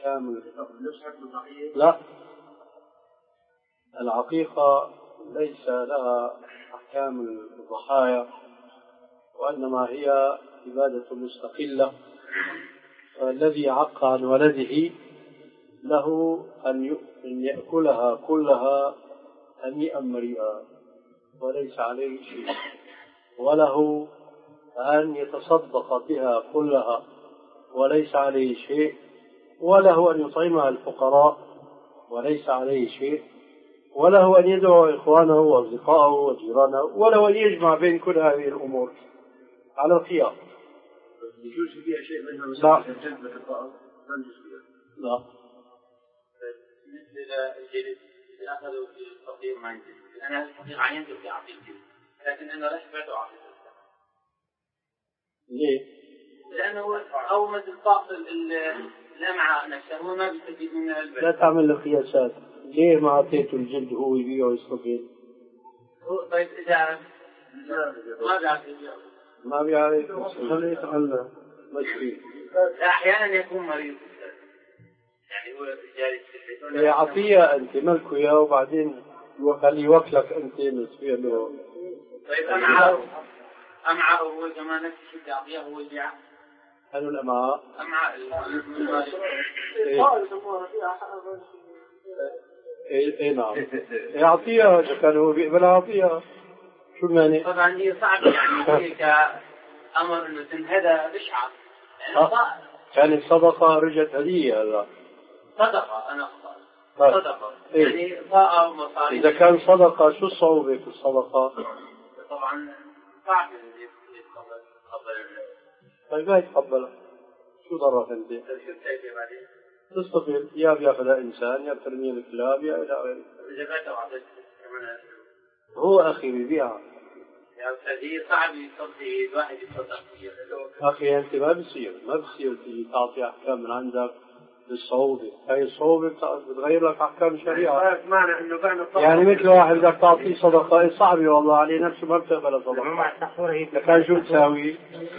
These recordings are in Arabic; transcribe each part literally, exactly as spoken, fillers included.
أحكام. لا، العقيقة ليس لها أحكام الضحايا، وإنما هي عبادة مستقلة. فالذي عق عن ولده له أن يأكلها كلها هنيئا مريئا وليس عليه شيء، وله أن يتصدق بها كلها وليس عليه شيء، وله أن يطعمها الفقراء وليس عليه شيء، وله أن يدعو إخوانه وأصدقائه وجيرانه، وله أن يجمع بين كل هذه الأمور على الخيار. يجوز فيها شيء منها مثل الجنة في الطعام؟ لا. بالنسبة للجلد إذا أخذوا في الفقير ما ينزل، أنا الفقير عينته في عقيقتي، لكن أنا لا أشبعته عقيقتي. ليه؟ لأنه أو مثل طاقة الأمعاء نفسها هو ما بيستفيد منها البلد. لا تعمل القياسات. ليه ما أعطيته الجلد هو يبيع ويستفيد؟ طيب إذا ما بيعرف يبيع ما بيعرف خليه يتعلم مسكين. أحيانا يكون مريض يعني هو جالس هي عطية أنت ملكه إياه وبعدين يخلي يوكلك أنت نسبيا له. طيب أمعاء أمعاء هو كمان نفس الشيء عطيه هو البيع. هل الأمعاء؟ أمعاء إيه إيه نعم. يعطيها إذا كان هو بيقبل عطيها. شو المانع؟ طبعا هي صعب يعني هي كأمر إنه تنهدى بشعة. يعني كانت صدقة رجت هدية هذا. صدقة أنا أخطأ. صدقة. إيه؟ يعني طاعة ومصاري. إذا كان صدقة شو الصعوبة في الصدقة؟ طبعا صعب يتقبل. طيب ما يتقبلها. شو ضرك أنت؟ تستقل يا بياخذها إنسان يا بترميه الكلاب يا إلى غيره. هو أخي بيبيعها. يا أستاذ صعب يصدق الواحد يتصدق فيها. أخي أنت ما بصير ما بصير تيجي تعطي أحكام من عندك بالصعوبة. هاي الصعوبة بتغير لك أحكام الشريعة. يعني مثل واحد بدك تعطيه صدقة صعبة والله عليه نفسه ما بتقبل صدقة. كان شو تساوي؟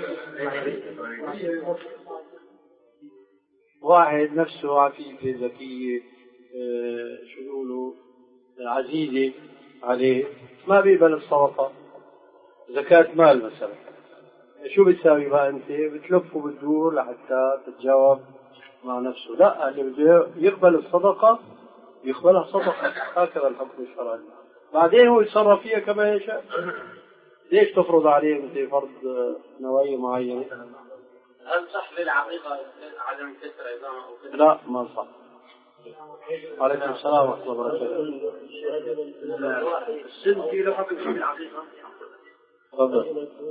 واحد نفسه عفيفة ذكية اه شو يقولوا عزيزة عليه ما بيقبل الصدقة. زكاة مال مثلا شو بتساوي بقى أنت؟ بتلف وبتدور لحتى تتجاوب مع نفسه. لا، اللي بده يقبل الصدقة يقبلها صدقة. هكذا الحكم الشرعي. بعدين هو يتصرف فيها كما يشاء. ليش تفرض عليه أنت فرض نوعية معينة؟ هل صح للعقيقة عدم كسر عظام أو كسر؟ لا ما صح. عليكم السلام ورحمة الله وبركاته. السن في له حكم في العقيقة. تفضل.